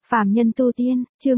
Phàm nhân tu tiên, chương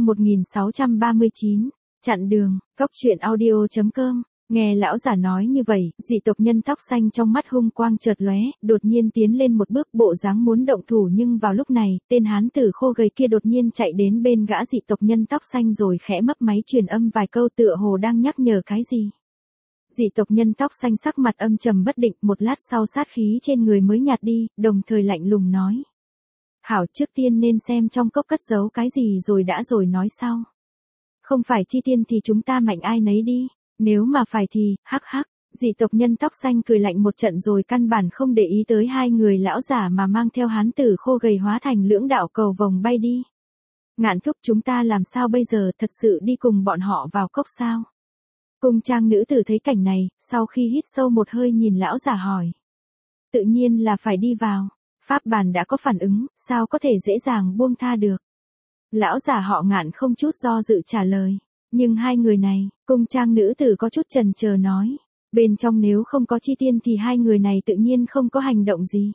1639, chặn đường, góc truyện audio.com. Nghe lão giả nói như vậy, dị tộc nhân tóc xanh trong mắt hung quang chợt lóe, đột nhiên tiến lên một bước, bộ dáng muốn động thủ, nhưng vào lúc này, tên hán tử khô gầy kia đột nhiên chạy đến bên gã dị tộc nhân tóc xanh rồi khẽ mấp máy truyền âm vài câu, tựa hồ đang nhắc nhở cái gì. Dị tộc nhân tóc xanh sắc mặt âm trầm bất định, một lát sau sát khí trên người mới nhạt đi, đồng thời lạnh lùng nói: "Hảo, trước tiên nên xem trong cốc cất giấu cái gì rồi đã rồi nói sau. Không phải chi tiên thì chúng ta mạnh ai nấy đi, nếu mà phải thì, hắc hắc." Dị tộc nhân tóc xanh cười lạnh một trận rồi căn bản không để ý tới hai người lão giả mà mang theo hán tử khô gầy hóa thành lưỡng đạo cầu vồng bay đi. "Ngạn thúc, chúng ta làm sao bây giờ, thật sự đi cùng bọn họ vào cốc sao?" Cung trang nữ tử thấy cảnh này, sau khi hít sâu một hơi nhìn lão giả hỏi: "Tự nhiên là phải đi vào. Pháp bàn đã có phản ứng, sao có thể dễ dàng buông tha được?" Lão giả họ Ngạn không chút do dự trả lời. Nhưng hai người này, cung trang nữ tử có chút chần chờ nói: "Bên trong nếu không có chi tiên thì hai người này tự nhiên không có hành động gì.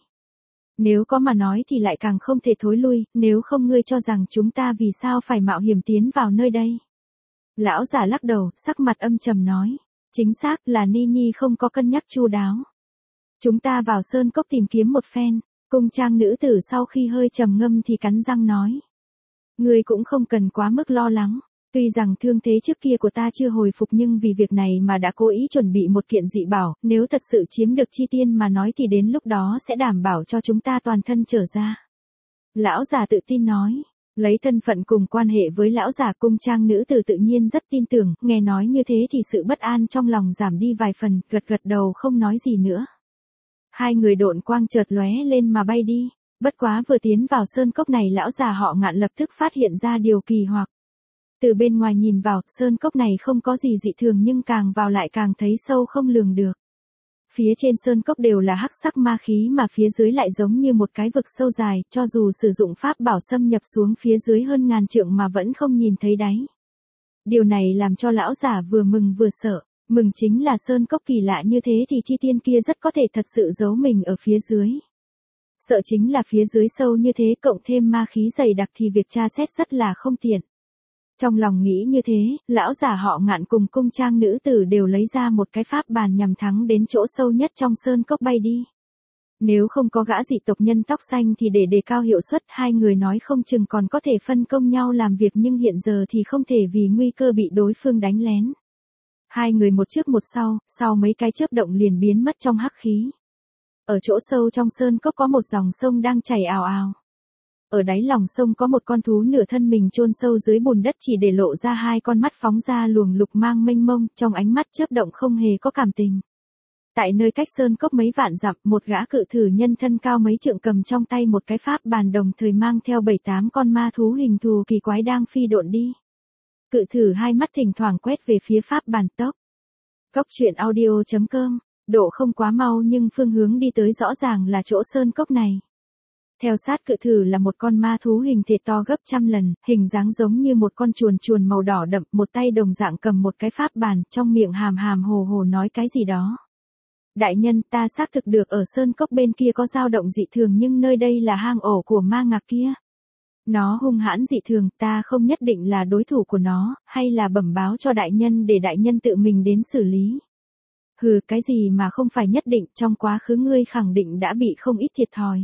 Nếu có mà nói thì lại càng không thể thối lui, nếu không ngươi cho rằng chúng ta vì sao phải mạo hiểm tiến vào nơi đây?" Lão giả lắc đầu, sắc mặt âm trầm nói: "Chính xác là Ni Nhi không có cân nhắc chu đáo. Chúng ta vào sơn cốc tìm kiếm một phen." Cung trang nữ tử sau khi hơi trầm ngâm thì cắn răng nói: "Ngươi cũng không cần quá mức lo lắng. Tuy rằng thương thế trước kia của ta chưa hồi phục nhưng vì việc này mà đã cố ý chuẩn bị một kiện dị bảo, nếu thật sự chiếm được chi tiên mà nói thì đến lúc đó sẽ đảm bảo cho chúng ta toàn thân trở ra." Lão già tự tin nói. Lấy thân phận cùng quan hệ với lão già, cung trang nữ tử tự nhiên rất tin tưởng, nghe nói như thế thì sự bất an trong lòng giảm đi vài phần, gật gật đầu không nói gì nữa. Hai người độn quang chợt lóe lên mà bay đi. Bất quá vừa tiến vào sơn cốc này, lão già họ Ngạn lập tức phát hiện ra điều kỳ hoặc. Từ bên ngoài nhìn vào, sơn cốc này không có gì dị thường nhưng càng vào lại càng thấy sâu không lường được. Phía trên sơn cốc đều là hắc sắc ma khí mà phía dưới lại giống như một cái vực sâu dài, cho dù sử dụng pháp bảo xâm nhập xuống phía dưới hơn ngàn trượng mà vẫn không nhìn thấy đáy. Điều này làm cho lão giả vừa mừng vừa sợ. Mừng chính là sơn cốc kỳ lạ như thế thì chi tiên kia rất có thể thật sự giấu mình ở phía dưới. Sợ chính là phía dưới sâu như thế cộng thêm ma khí dày đặc thì việc tra xét rất là không tiện. Trong lòng nghĩ như thế, lão giả họ Ngạn cùng cung trang nữ tử đều lấy ra một cái pháp bàn nhằm thắng đến chỗ sâu nhất trong sơn cốc bay đi. Nếu không có gã dị tộc nhân tóc xanh thì để đề cao hiệu suất, hai người nói không chừng còn có thể phân công nhau làm việc, nhưng hiện giờ thì không thể vì nguy cơ bị đối phương đánh lén. Hai người một trước một sau mấy cái chớp động liền biến mất trong hắc khí. Ở chỗ sâu trong sơn cốc có một dòng sông đang chảy ào ào. Ở đáy lòng sông có một con thú nửa thân mình chôn sâu dưới bùn đất, chỉ để lộ ra hai con mắt phóng ra luồng lục mang mênh mông, trong ánh mắt chớp động không hề có cảm tình. Tại nơi cách sơn cốc mấy vạn dặm, một gã cự thử nhân thân cao mấy trượng cầm trong tay một cái pháp bàn, đồng thời mang theo 7-8 con ma thú hình thù kỳ quái đang phi độn đi. Cự thử hai mắt thỉnh thoảng quét về phía pháp bàn. Tốc Góc truyện audio.com. Độ không quá mau nhưng phương hướng đi tới rõ ràng là chỗ sơn cốc này. Theo sát cự thử là một con ma thú hình thể to gấp trăm lần, hình dáng giống như một con chuồn màu đỏ đậm, một tay đồng dạng cầm một cái pháp bàn, trong miệng hàm hàm hồ hồ nói cái gì đó. "Đại nhân, ta xác thực được ở sơn cốc bên kia có dao động dị thường, nhưng nơi đây là hang ổ của ma ngạc kia. Nó hung hãn dị thường, ta không nhất định là đối thủ của nó, hay là bẩm báo cho đại nhân để đại nhân tự mình đến xử lý?" "Hừ, cái gì mà không phải nhất định, trong quá khứ ngươi khẳng định đã bị không ít thiệt thòi.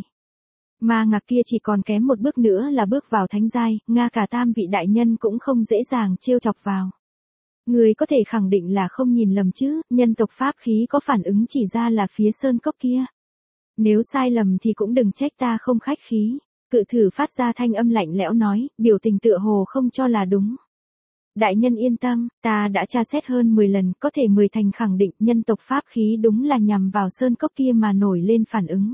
Ma ngạc kia chỉ còn kém một bước nữa là bước vào thánh giai, ngay cả tam vị đại nhân cũng không dễ dàng trêu chọc vào. Ngươi có thể khẳng định là không nhìn lầm chứ, nhân tộc pháp khí có phản ứng chỉ ra là phía sơn cốc kia. Nếu sai lầm thì cũng đừng trách ta không khách khí." Cự thử phát ra thanh âm lạnh lẽo nói, biểu tình tựa hồ không cho là đúng. "Đại nhân yên tâm, ta đã tra xét hơn 10 lần, có thể 10 thành khẳng định nhân tộc pháp khí đúng là nhằm vào sơn cốc kia mà nổi lên phản ứng."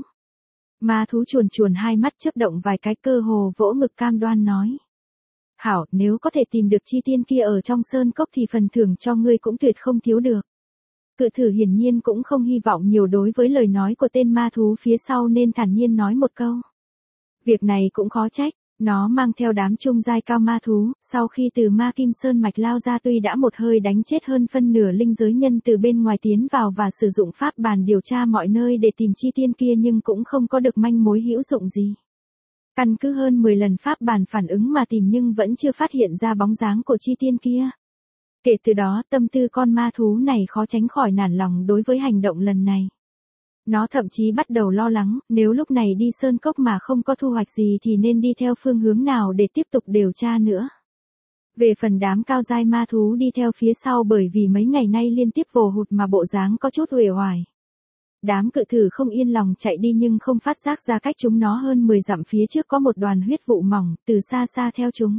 Ma thú chuồn hai mắt chớp động vài cái, cơ hồ vỗ ngực cam đoan nói: "Hảo, nếu có thể tìm được chi tiên kia ở trong sơn cốc thì phần thưởng cho ngươi cũng tuyệt không thiếu được." Cự thử hiển nhiên cũng không hy vọng nhiều đối với lời nói của tên ma thú phía sau nên thản nhiên nói một câu: "Việc này cũng khó trách, nó mang theo đám trung giai cao ma thú, sau khi từ ma kim sơn mạch lao ra tuy đã một hơi đánh chết hơn phân nửa linh giới nhân từ bên ngoài tiến vào và sử dụng pháp bàn điều tra mọi nơi để tìm chi tiên kia nhưng cũng không có được manh mối hữu dụng gì. Căn cứ hơn 10 lần pháp bàn phản ứng mà tìm nhưng vẫn chưa phát hiện ra bóng dáng của chi tiên kia. Kể từ đó tâm tư con ma thú này khó tránh khỏi nản lòng đối với hành động lần này. Nó thậm chí bắt đầu lo lắng, nếu lúc này đi sơn cốc mà không có thu hoạch gì thì nên đi theo phương hướng nào để tiếp tục điều tra nữa. Về phần đám cao giai ma thú đi theo phía sau bởi vì mấy ngày nay liên tiếp vồ hụt mà bộ dáng có chút uể oải. Đám cự thử không yên lòng chạy đi nhưng không phát giác ra cách chúng nó hơn 10 dặm phía trước có một đoàn huyết vụ mỏng, từ xa xa theo chúng.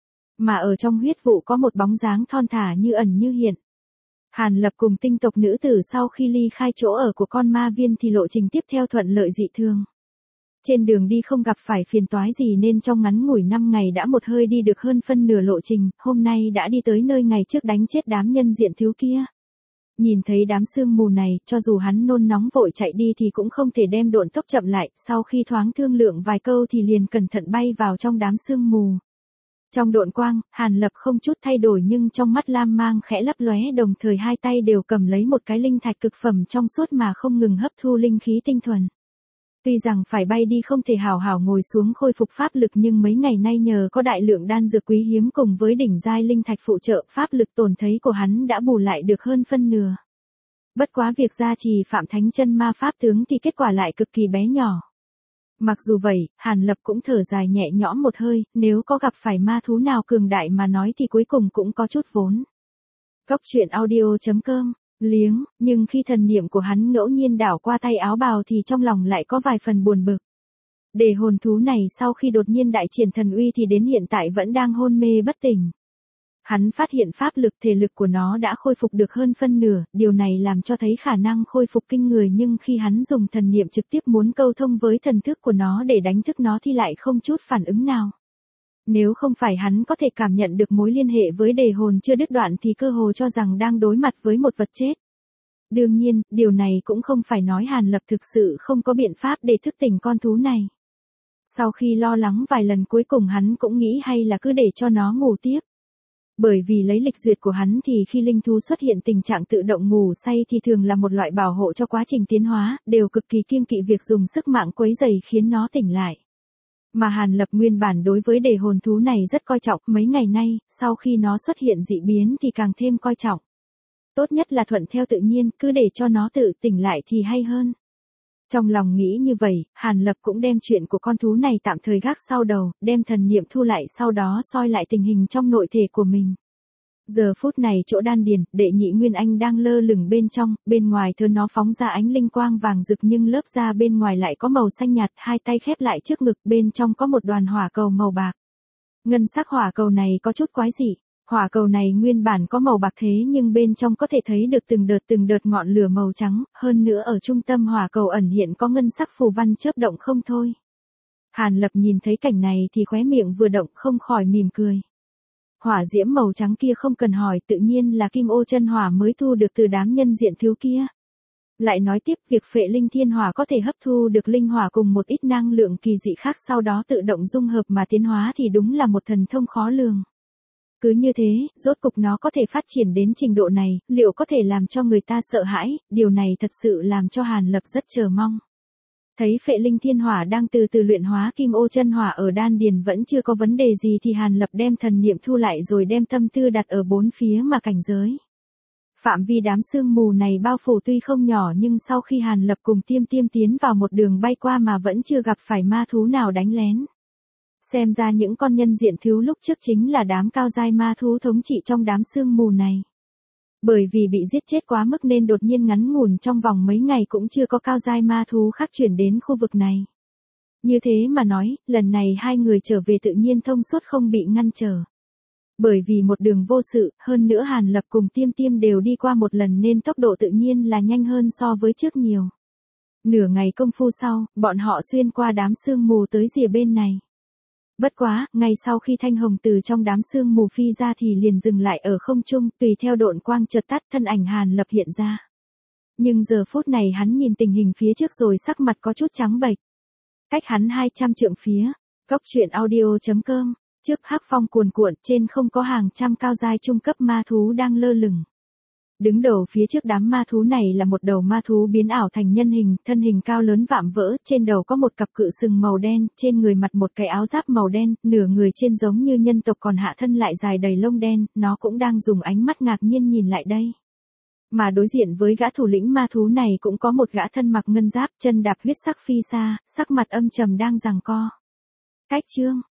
Mà ở trong huyết vụ có một bóng dáng thon thả như ẩn như hiện. Hàn Lập cùng tinh tộc nữ tử sau khi ly khai chỗ ở của con ma viên thì lộ trình tiếp theo thuận lợi dị thường. Trên đường đi không gặp phải phiền toái gì nên trong ngắn ngủi 5 ngày đã một hơi đi được hơn phân nửa lộ trình, hôm nay đã đi tới nơi ngày trước đánh chết đám nhân diện thiếu kia. Nhìn thấy đám sương mù này, cho dù hắn nôn nóng vội chạy đi thì cũng không thể đem độn tốc chậm lại, sau khi thoáng thương lượng vài câu thì liền cẩn thận bay vào trong đám sương mù. Trong độn quang, Hàn Lập không chút thay đổi nhưng trong mắt lam mang khẽ lấp lóe đồng thời hai tay đều cầm lấy một cái linh thạch cực phẩm trong suốt mà không ngừng hấp thu linh khí tinh thuần. Tuy rằng phải bay đi không thể hào hào ngồi xuống khôi phục pháp lực nhưng mấy ngày nay nhờ có đại lượng đan dược quý hiếm cùng với đỉnh giai linh thạch phụ trợ pháp lực tổn thấy của hắn đã bù lại được hơn phân nửa. Bất quá việc gia trì Phạm Thánh Chân Ma Pháp tướng thì kết quả lại cực kỳ bé nhỏ. Mặc dù vậy, Hàn Lập cũng thở dài nhẹ nhõm một hơi, nếu có gặp phải ma thú nào cường đại mà nói thì cuối cùng cũng có chút vốn. Cốc truyện audio.com liếng, nhưng khi thần niệm của hắn ngẫu nhiên đảo qua tay áo bào thì trong lòng lại có vài phần buồn bực. Để hồn thú này sau khi đột nhiên đại triển thần uy thì đến hiện tại vẫn đang hôn mê bất tỉnh. Hắn phát hiện pháp lực thể lực của nó đã khôi phục được hơn phân nửa, điều này làm cho thấy khả năng khôi phục kinh người nhưng khi hắn dùng thần niệm trực tiếp muốn câu thông với thần thức của nó để đánh thức nó thì lại không chút phản ứng nào. Nếu không phải hắn có thể cảm nhận được mối liên hệ với đề hồn chưa đứt đoạn thì cơ hồ cho rằng đang đối mặt với một vật chết. Đương nhiên, điều này cũng không phải nói Hàn Lập thực sự không có biện pháp để thức tỉnh con thú này. Sau khi lo lắng vài lần cuối cùng hắn cũng nghĩ hay là cứ để cho nó ngủ tiếp. Bởi vì lấy lịch duyệt của hắn thì khi linh thú xuất hiện tình trạng tự động ngủ say thì thường là một loại bảo hộ cho quá trình tiến hóa, đều cực kỳ kiêng kỵ việc dùng sức mạng quấy rầy khiến nó tỉnh lại. Mà Hàn Lập nguyên bản đối với đề hồn thú này rất coi trọng, mấy ngày nay, sau khi nó xuất hiện dị biến thì càng thêm coi trọng. Tốt nhất là thuận theo tự nhiên, cứ để cho nó tự tỉnh lại thì hay hơn. Trong lòng nghĩ như vậy, Hàn Lập cũng đem chuyện của con thú này tạm thời gác sau đầu, đem thần niệm thu lại sau đó soi lại tình hình trong nội thể của mình. Giờ phút này chỗ đan điền, đệ nhị Nguyên Anh đang lơ lửng bên trong, bên ngoài thơ nó phóng ra ánh linh quang vàng rực nhưng lớp da bên ngoài lại có màu xanh nhạt, hai tay khép lại trước ngực, bên trong có một đoàn hỏa cầu màu bạc. Ngân sắc hỏa cầu này có chút quái dị. Hỏa cầu này nguyên bản có màu bạc thế nhưng bên trong có thể thấy được từng đợt ngọn lửa màu trắng, hơn nữa ở trung tâm hỏa cầu ẩn hiện có ngân sắc phù văn chớp động không thôi. Hàn Lập nhìn thấy cảnh này thì khóe miệng vừa động không khỏi mỉm cười. Hỏa diễm màu trắng kia không cần hỏi tự nhiên là kim ô chân hỏa mới thu được từ đám nhân diện thiếu kia. Lại nói tiếp việc phệ linh thiên hỏa có thể hấp thu được linh hỏa cùng một ít năng lượng kỳ dị khác sau đó tự động dung hợp mà tiến hóa thì đúng là một thần thông khó lường. Cứ như thế, rốt cục nó có thể phát triển đến trình độ này, liệu có thể làm cho người ta sợ hãi, điều này thật sự làm cho Hàn Lập rất chờ mong. Thấy phệ linh thiên hỏa đang từ từ luyện hóa kim ô chân hỏa ở đan điền vẫn chưa có vấn đề gì thì Hàn Lập đem thần niệm thu lại rồi đem tâm tư đặt ở bốn phía mà cảnh giới. Phạm vi đám sương mù này bao phủ tuy không nhỏ nhưng sau khi Hàn Lập cùng Tiêm Tiêm tiến vào một đường bay qua mà vẫn chưa gặp phải ma thú nào đánh lén. Xem ra những con nhân diện thiếu lúc trước chính là đám cao giai ma thú thống trị trong đám sương mù này. Bởi vì bị giết chết quá mức nên đột nhiên ngắn ngủn trong vòng mấy ngày cũng chưa có cao giai ma thú khác chuyển đến khu vực này. Như thế mà nói, lần này hai người trở về tự nhiên thông suốt không bị ngăn trở. Bởi vì một đường vô sự, hơn nữa Hàn Lập cùng Tiêm Tiêm đều đi qua một lần nên tốc độ tự nhiên là nhanh hơn so với trước nhiều. Nửa ngày công phu sau, bọn họ xuyên qua đám sương mù tới rìa bên này. Bất quá, ngay sau khi thanh hồng từ trong đám sương mù phi ra thì liền dừng lại ở không trung, tùy theo độn quang chợt tắt thân ảnh Hàn Lập hiện ra. Nhưng giờ phút này hắn nhìn tình hình phía trước rồi sắc mặt có chút trắng bệch. Cách hắn 200 trượng phía, cốc truyện audio.com, trước hắc phong cuồn cuộn trên không có hàng trăm cao giai trung cấp ma thú đang lơ lửng. Đứng đầu phía trước đám ma thú này là một đầu ma thú biến ảo thành nhân hình, thân hình cao lớn vạm vỡ, trên đầu có một cặp cự sừng màu đen, trên người mặc một cái áo giáp màu đen, nửa người trên giống như nhân tộc còn hạ thân lại dài đầy lông đen, nó cũng đang dùng ánh mắt ngạc nhiên nhìn lại đây. Mà đối diện với gã thủ lĩnh ma thú này cũng có một gã thân mặc ngân giáp, chân đạp huyết sắc phi xa, sắc mặt âm trầm đang giằng co. Cách chương